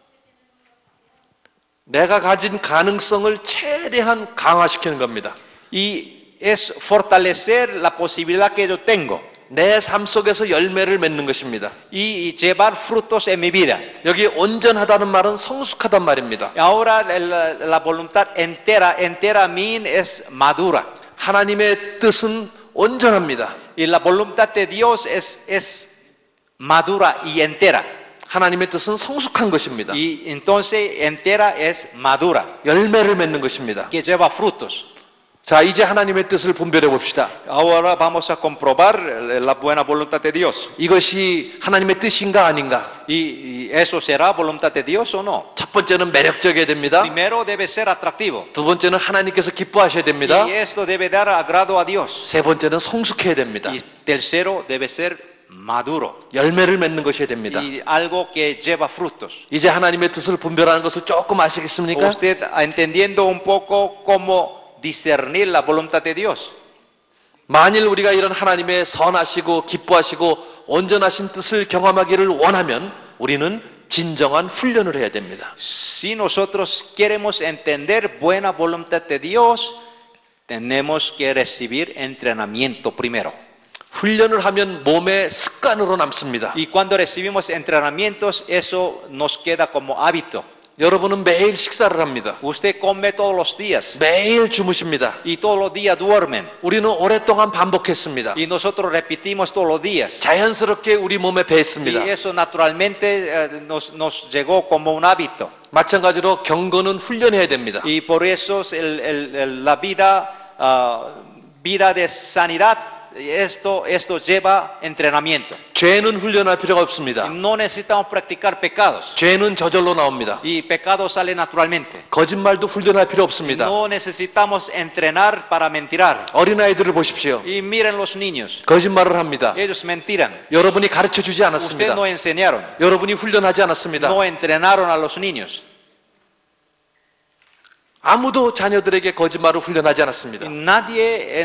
내가 가진 가능성을 최대한 강화시키는 겁니다. Y es fortalecer la posibilidad que yo tengo. 내 삶 속에서 열매를 맺는 것입니다. Y llevar frutos en mi vida. 여기 온전하다는 말은 성숙하단 말입니다. Ahora la voluntad entera mean es madura. 하나님의 뜻은 온전합니다. Y la voluntad de Dios es madura y entera. 하나님의 뜻은 성숙한 것입니다. Y entonces entera es madura, 열매를 맺는 것입니다. que lleva frutos. 자, 이제 하나님의 뜻을 분별해 봅시다. Ahora vamos a comprobar la buena voluntad de Dios. 이것이 하나님의 뜻인가 아닌가? ¿Y eso será voluntad de Dios o no? 첫 번째는 매력적이어야 됩니다. Primero debe ser atractivo. 두 번째는 하나님께서 기뻐하셔야 됩니다. Y esto debe dar agrado a Dios. 세 번째는 성숙해야 됩니다. Y tercero debe ser maduro. 열매를 맺는 것이어야 됩니다. Y algo que lleva frutos. 이제 하나님의 뜻을 분별하는 것을 조금 아시겠습니까? Usted entendiendo un poco cómo discernir la voluntad de Dios. 만일 우리가 이런 하나님의 선하시고 기뻐하시고 온전하신 뜻을 경험하기를 원하면 우리는 진정한 훈련을 해야 됩니다. Si nosotros queremos entender buena voluntad de Dios, tenemos que recibir entrenamiento primero. 훈련을 하면 몸의 습관으로 남습니다. Y cuando recibimos entrenamientos, eso nos queda como hábito. 여러분은 매일 식사를 합니다. Usted come todos los días 매일 주무십니다. y todos los días duermen. 우리는 오랫동안 반복했습니다. Y nosotros repetimos todos los días. 자연스럽게 우리 몸에 Y 배했습니다. eso naturalmente nos llegó como un hábito. 마찬가지로 경건은 훈련해야 됩니다. Y por eso la vida de sanidad, esto lleva entrenamiento. 죄는 훈련할 필요가 없습니다. Y no necesitamos practicar pecados. 죄는 저절로 나옵니다. Y pecado sale naturalmente. 거짓말도 훈련할 필요 Y 없습니다. no necesitamos entrenar para mentir. 어린아이들을 보십시오. Y miren los niños. 거짓말을 합니다. Ellos mentiran. 여러분이 가르쳐 주지 Ustedes 않았습니다. no enseñaron. 여러분이 훈련하지 않았습니다. No entrenaron a los niños. 아무도 자녀들에게 거짓말을 훈련하지 않았습니다. Y nadie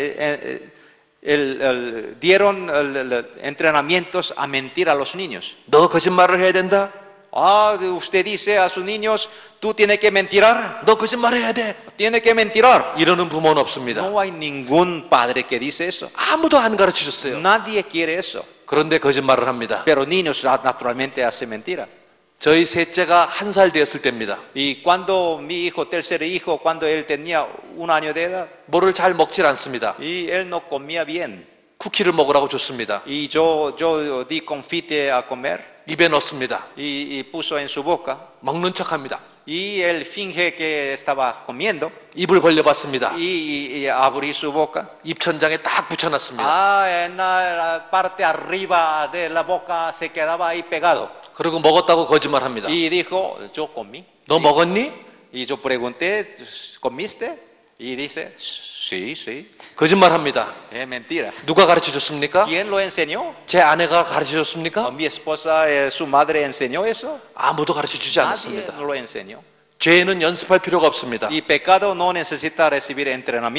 dieron entrenamientos a mentir a los niños. 너 거짓말을 해야 된다. Usted dice a sus niños, tú tienes que mentir. 너 거짓말해야 돼. Tienes que mentir. 이러는 부모는 없습니다. No hay ningún padre que dice eso. 아무도 안 가르쳐 줬어요. Nadie quiere eso. 그런데 거짓말을 합니다. Pero niños naturalmente hacen mentira. 저희 셋째가 1살 되었을 때입니다. Y cuando mi hijo, tercer hijo, cuando él tenía 1 año de edad, 뭐를 잘 먹질 않습니다. y él no comía bien. 쿠키를 먹으라고 줬습니다. Y yo di confite a comer 입에 넣습니다. y puso en su boca. 먹는 척합니다. Y él finge que estaba comiendo 입을 벌려봤습니다. y abrí su boca. 입천장에 딱 붙여놨습니다. En la parte arriba de la boca se quedaba ahí pegado. 그리고 먹었다고 거짓말합니다. Y dijo, yo comí. 너 먹었니? Y yo pregunté, ¿comiste? Y dice, sí, sí. 거짓말합니다. Es mentira. 누가 가르쳐 줬습니까? ¿Quién lo enseñó? 제 아내가 가르쳐 줬습니까? Mi esposa, su madre enseñó eso. 아무도 가르쳐 주지 Nadie 않았습니다. lo enseñó. 죄는 연습할 필요가 없습니다. Y pecado no necesita recibir entrenamiento.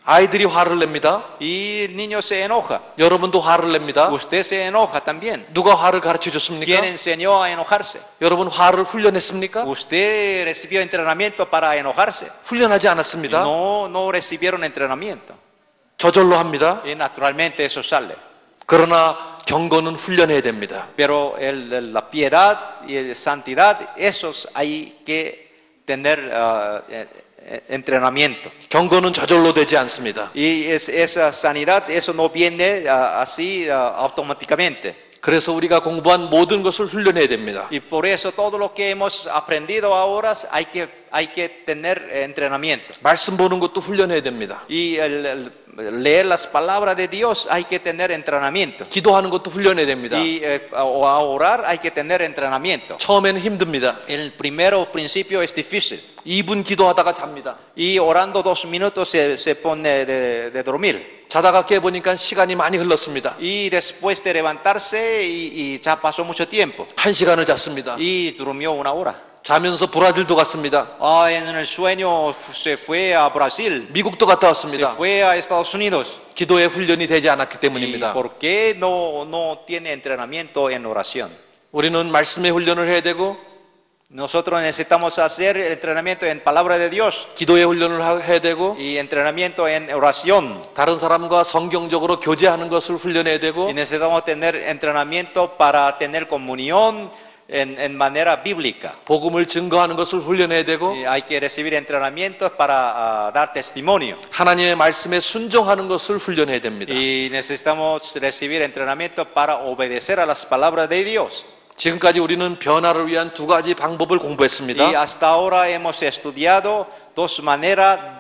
아이들이 화를 냅니다. y el niño se enoja. 여러분도 화를 냅니다. Usted se enoja también. 누가 화를 가르쳐 줬습니까? ¿Quién enseñó a enojarse? 여러분 화를 훈련했습니까? Usted recibió entrenamiento para enojarse. 훈련하지 않았습니다. No recibieron entrenamiento. 저절로 합니다. Y naturalmente eso sale. 그러나 경건은 훈련해야 됩니다. Pero la piedad y la santidad, esos hay que tener entrenamiento. 경건은 저절로 되지 않습니다. Y esa sanidad, eso no viene así automáticamente. 그래서 우리가 공부한 모든 것을 훈련해야 됩니다. Y por eso todo lo que hemos aprendido ahora hay que tener entrenamiento. 말씀 보는 것도 훈련해야 됩니다. Y leer las palabras de Dios hay que tener entrenamiento. 기도하는 것도 훈련해야 됩니다. Y a orar hay que tener entrenamiento. 처음에는 힘듭니다. El principio es difícil. 2분 기도하다가 잡니다. Y orando 2 minutos se pone de dormir. 자다가 깨보니까 시간이 많이 흘렀습니다. Y después de levantarse y ya pasó mucho tiempo. 1시간을 잤습니다. Y durmió 1 hora. 자면서 브라질도 갔습니다. En el sueño se fue a Brasil. 미국도 갔다 Se 왔습니다. fue a Estados Unidos. 기도의 훈련이 되지 않았기 ¿Y 때문입니다. por qué no tiene entrenamiento en oración? 우리는 말씀의 훈련을 해야 되고 Nosotros necesitamos hacer entrenamiento en palabra de Dios 기도의 훈련을 해야 되고 y entrenamiento en oración. 다른 사람과 성경적으로 교제하는 것을 훈련해야 되고 Y necesitamos tener entrenamiento para tener comunión en manera bíblica. 복음을 증거하는 것을 훈련해야 되고 Y hay que recibir entrenamiento para dar testimonio. 하나님의 말씀에 순종하는 것을 훈련해야 됩니다. Y necesitamos recibir entrenamiento para obedecer a las palabras de Dios. 지금까지 우리는 변화를 위한 2가지 방법을 Y 공부했습니다. hasta ahora hemos estudiado 2 maneras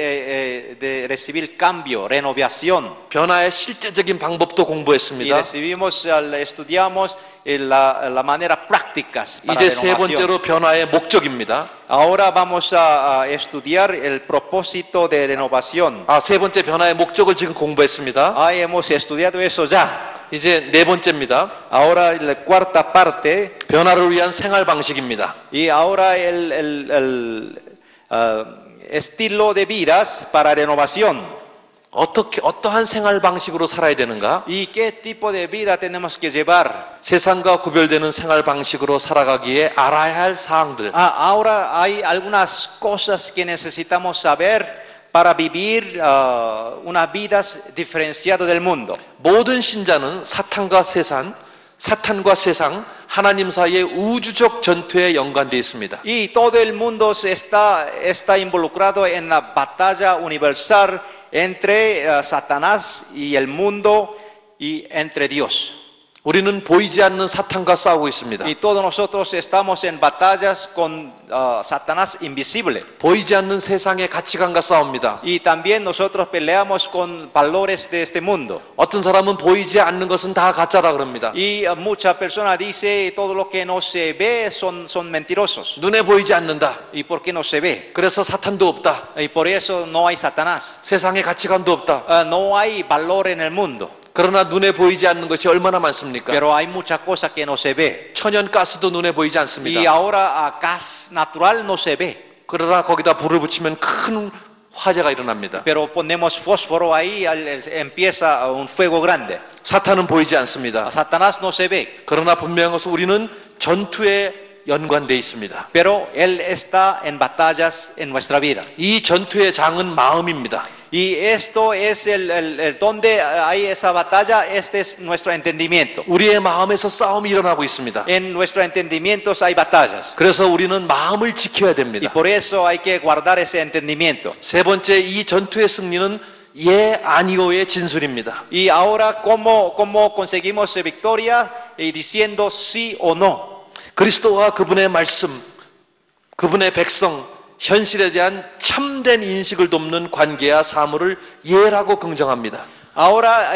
de recibir cambio, renovación. 변화의 실제적인 방법도 Y 공부했습니다. estudiamos la manera prácticas para 이제 세 renovación. 번째로 변화의 목적입니다. Ahora vamos a estudiar el propósito de renovación. 세 번째 변화의 목적을 지금 공부했습니다. Hemos estudiado eso ya. 이제 네 번째입니다. Ahora la cuarta parte. 변화를 위한 생활 방식입니다. Y ahora el estilo de vidas para renovación. 어떠한 생활 방식으로 살아야 되는가? ¿Y qué tipo de vida tenemos que llevar? 세상과 구별되는 생활 방식으로 살아가기에 알아야 할 사항들. Ahora hay algunas cosas que necesitamos saber para vivir unas vidas diferenciadas del mundo. 모든 신자는 사탄과 세상, 하나님 사이의 우주적 전투에 연관되어 있습니다. Y todo el mundo está involucrado en la batalla universal entre Satanás y el mundo y entre Dios. 우리는 보이지 않는 사탄과 싸우고 있습니다. Y todos nosotros estamos en batallas con Satanás invisible. 보이지 않는 세상의 가치관과 싸웁니다. Y también nosotros peleamos con valores de este mundo. 어떤 사람은 보이지 않는 것은 다 가짜라 그럽니다. Y muchas personas dicen todo lo que no se ve son mentirosos. 눈에 보이지 않는다. ¿Y por qué no se ve? 그래서 사탄도 없다. Y por eso no hay Satanás. 세상의 가치관도 없다. No hay valor en el mundo. 그러나 눈에 보이지 않는 것이 얼마나 많습니까? Pero hay muchas cosas que no se ve. 천연가스도 눈에 보이지 Y 않습니다. ahora gas natural no se ve. 그러나 거기다 불을 붙이면 큰 화재가 일어납니다. Pero ponemos fósforo ahí, empieza un fuego grande. 사탄은 보이지 않습니다. Satanás no se ve. 그러나 분명한 것은 우리는 전투에 연관되어 있습니다. Pero él está en batallas en nuestra vida. 이 전투의 장은 마음입니다. Y esto es donde hay esa batalla, este es nuestro entendimiento. 우리의 마음에서 싸움이 일어나고 있습니다. En nuestros entendimientos hay batallas. 그래서 우리는 마음을 지켜야 Y 됩니다. por eso hay que guardar ese entendimiento. 세 번째, 이 전투의 승리는 예, 아니오의 진술입니다. Y ahora, ¿cómo conseguimos victoria? Y diciendo sí o no. 그리스도와 그분의 말씀, 그분의 백성, 현실에 대한 참된 인식을 돕는 관계와 사물을 예라고 긍정합니다. Ahora,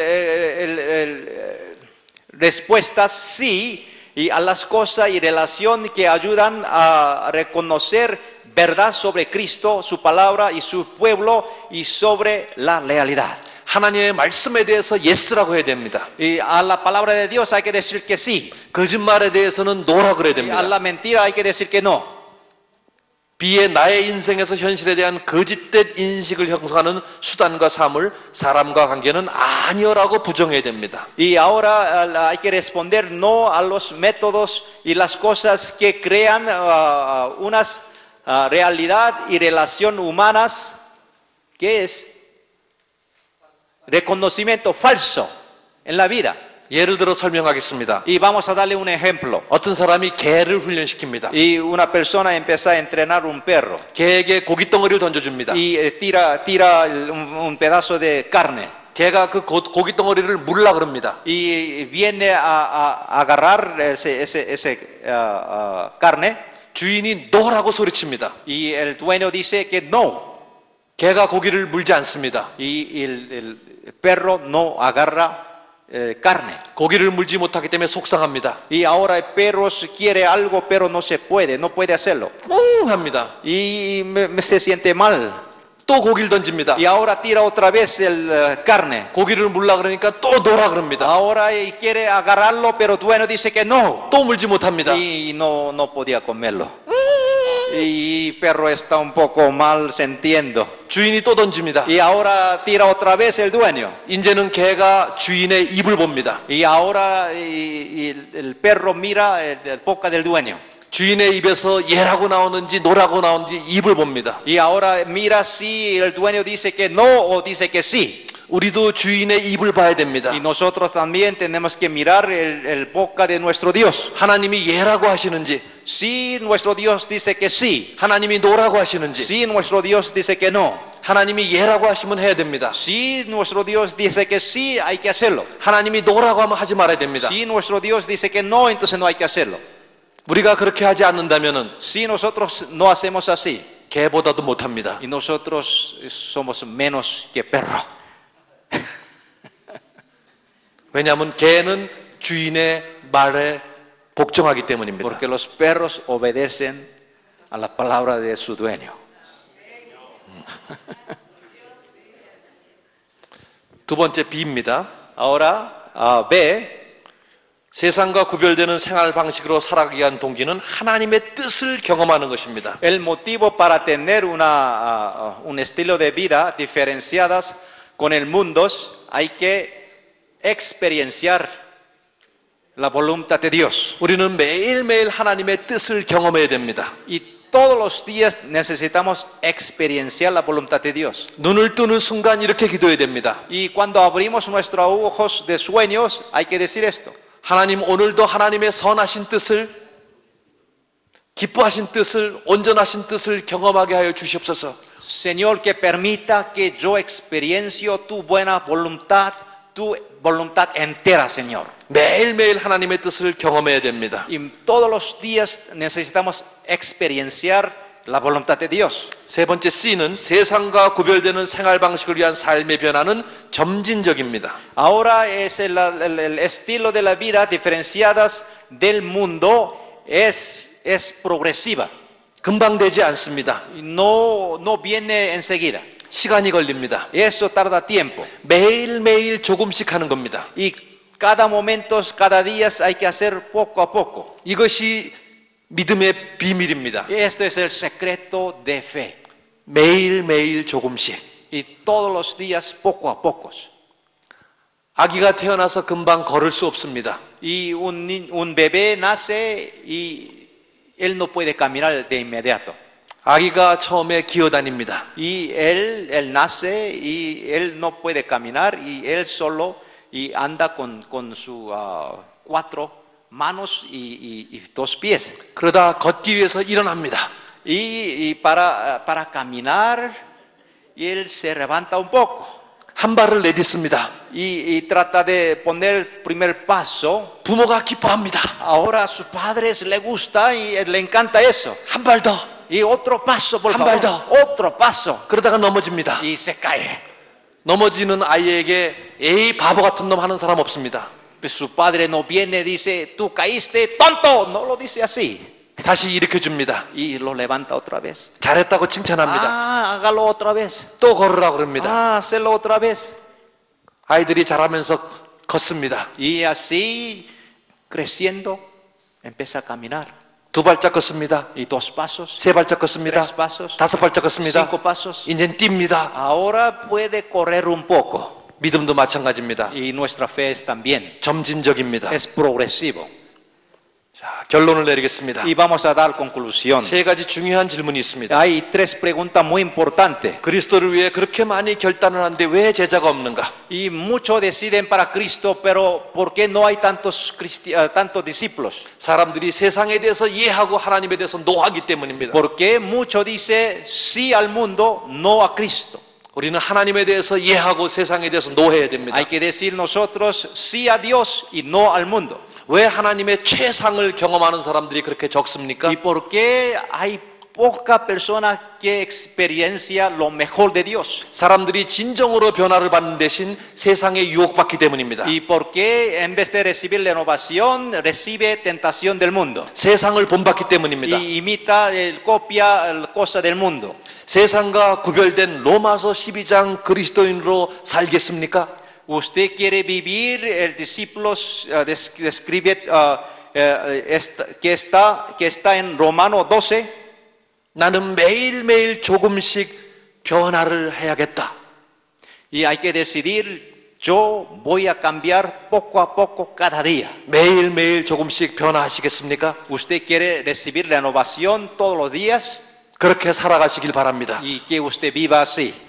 respuestas sí y a las cosas y relación que ayudan a reconocer verdad sobre Cristo, su palabra y su pueblo y sobre la lealidad. 하나님의 말씀에 대해서 예스라고 해야 됩니다. Y a la palabra de Dios hay que decir que sí. 거짓말에 대해서는 노라 그래야 Y a 됩니다. la mentira hay que decir que no. B의 나의 인생에서 현실에 대한 거짓된 인식을 형성하는 수단과 사물, 사람과 관계는 아니여라고 부정해야 됩니다. Y ahora hay que responder no a los métodos y las cosas que crean unas realidad y relación humanas que es reconocimiento falso en la vida. 예를 들어 설명하겠습니다. Y vamos a darle un ejemplo. 어떤 사람이 개를 훈련시킵니다. Y una persona empieza a entrenar un perro 개에게 고깃덩어리를 던져줍니다. y tira un pedazo de carne 개가 그 고깃덩어리를 물라 그럽니다. y viene a agarrar ese carne 주인이 노라고 소리칩니다. y el dueño dice que no. 개가 고기를 물지 않습니다. Y el perro no agarra carne. 고기를 물지 못하기 때문에 속상합니다. Y ahora el perro quiere algo, pero no se puede, no puede hacerlo. 합니다. Y se siente mal. 또 고기를 던집니다. Y ahora tira otra vez el carne. 고기를 물라 그러니까 또 노라 그럽니다. Ahora quiere agarrarlo, pero el dueño dice que no. 또 물지 못합니다. Y no podía comerlo. Y el perro está un poco mal sintiendo. 주인이 또 던집니다. Y ahora tira otra vez el dueño. 이제는 개가 주인의 입을 봅니다. Y ahora el perro mira la boca del dueño. 주인의 입에서 예라고 나오는지 노라고 나오는지 입을 봅니다. Y ahora mira si el dueño dice que no o dice que sí. 우리도 주인의 입을 봐야 됩니다. Y nosotros también tenemos que mirar el boca de nuestro Dios. 하나님이 예라고 하시는지, Si nuestro Dios dice que sí, 하나님이 노라고 하시는지, si nuestro Dios dice que no, 하나님이 예라고 하시면 해야 됩니다. si nuestro Dios dice que sí, hay que hacerlo. 하나님이 노라고 하면 하지 말아야 됩니다. Si nuestro Dios dice que no, entonces no hay que hacerlo. 우리가 그렇게 하지 않는다면은 Si nosotros no hacemos así, 개보다도 못합니다. y nosotros somos menos que perro. 왜냐하면 개는 주인의 말에 복종하기 때문입니다. Porque los perros obedecen a la palabra de su dueño. 두 번째 B입니다. Ahora, B, 세상과 구별되는 생활 방식으로 살아가기 위한 동기는 하나님의 뜻을 경험하는 것입니다. el motivo para tener un estilo de vida diferenciadas con el mundo, hay que experienciar la voluntad de Dios. 우리는 매일매일 하나님의 뜻을 경험해야 됩니다. Y todos los días necesitamos experienciar la voluntad de Dios. 눈을 뜨는 순간 이렇게 기도해야 됩니다. Y cuando abrimos nuestros ojos de sueños, hay que decir esto. 하나님, 오늘도 하나님의 선하신 뜻을, 기뻐하신 뜻을, 온전하신 뜻을 경험하게 하여 주시옵소서. Señor, que permita que yo experiencio tu buena voluntad, tu voluntad entera, Señor. 매일매일 하나님의 뜻을 경험해야 됩니다. Y todos los días necesitamos experienciar la voluntad de Dios. 세 번째 C는 세상과 구별되는 생활 방식을 위한 삶의 변화는 점진적입니다. Ahora es el estilo de la vida diferenciadas del mundo es progresiva. 금방 되지 않습니다. No viene enseguida. 시간이 걸립니다. Eso tarda tiempo. 매일매일 조금씩 하는 겁니다. Y cada momento, cada día hay que hacer poco a poco. 이것이 믿음의 비밀입니다. Y esto es el secreto de fe. 매일매일 조금씩. Y todos los días poco a pocos. 아기가 태어나서 금방 걸을 수 없습니다. Y un bebé nace y él no puede caminar de inmediato. 아기가 처음에 기어다닙니다. Y él nace y él no puede caminar y él solo y anda con sus cuatro manos y dos pies. 그러다 걷기 위해서 일어납니다. Y para caminar y él se levanta un poco. 한 발을 내딛습니다. Y trata de poner el primer paso. 부모가 기뻐합니다. Ahora a sus padres le gusta y le encanta eso. 한 발 더. Y otro paso, por 한 favor. 발 더. Otro paso. 그러다가 넘어집니다. Y se cae. 넘어지는 아이에게 에이 바보 같은 놈 하는 사람 없습니다. Pues su padre no viene y dice, tú caíste, tonto. No lo dice así. 다시 일으켜 줍니다. Y lo levanta otra vez. 잘했다고 칭찬합니다. Ah, hágalo otra vez. 또 걸으라고 그럽니다. Ah, hazlo otra vez. 아이들이 자라면서 걷습니다. Y así, creciendo, empieza a caminar. 두 발짝 걷습니다. y 2 pasos, 세 발짝 걷습니다. 3 pasos, 5 발짝 걷습니다. 5 pasos. 이젠 뜁니다. Ahora puede correr un poco. 믿음도 마찬가지입니다. Y nuestra fe es también, 점진적입니다. es progresivo. 자, 결론을 내리겠습니다. Y vamos a dar conclusión. 세 가지 중요한 질문이 있습니다. Hay 3 preguntas muy importantes. 그리스도를 위해 그렇게 많이 결단을 하는데 왜 제자가 없는가? Y muchos deciden para Cristo, pero ¿por qué no hay tantos discípulos? 사람들이 세상에 대해서 이해하고 하나님에 대해서 노하기 때문입니다. ¿Por qué muchos dicen sí al mundo, no a Cristo? 우리는 하나님에 대해서 이해하고 세상에 대해서 노해야 됩니다. Hay que decir nosotros sí a Dios y no al mundo. 왜 하나님의 최상을 경험하는 사람들이 그렇게 적습니까? ¿Y por qué hay pocas personas que experiencian lo mejor de Dios? 사람들이 진정으로 변화를 받는 대신 세상에 유혹받기 때문입니다. ¿Y por qué en vez de recibir la innovación, recibe tentación del mundo? 세상을 본받기 때문입니다. Y imita, copia cosas del mundo. 세상과 구별된 로마서 12장 그리스도인으로 살겠습니까? ¿Usted quiere vivir el discípulo describe que está en Romano 12? 나는 매일매일 조금씩 변화를 해야겠다. Y hay que decidir, yo voy a cambiar poco a poco cada día. 매일매일 조금씩 변화하시겠습니까? ¿Usted quiere recibir la innovación todos los días? 그렇게 살아가시길 바랍니다. Y que usted viva así.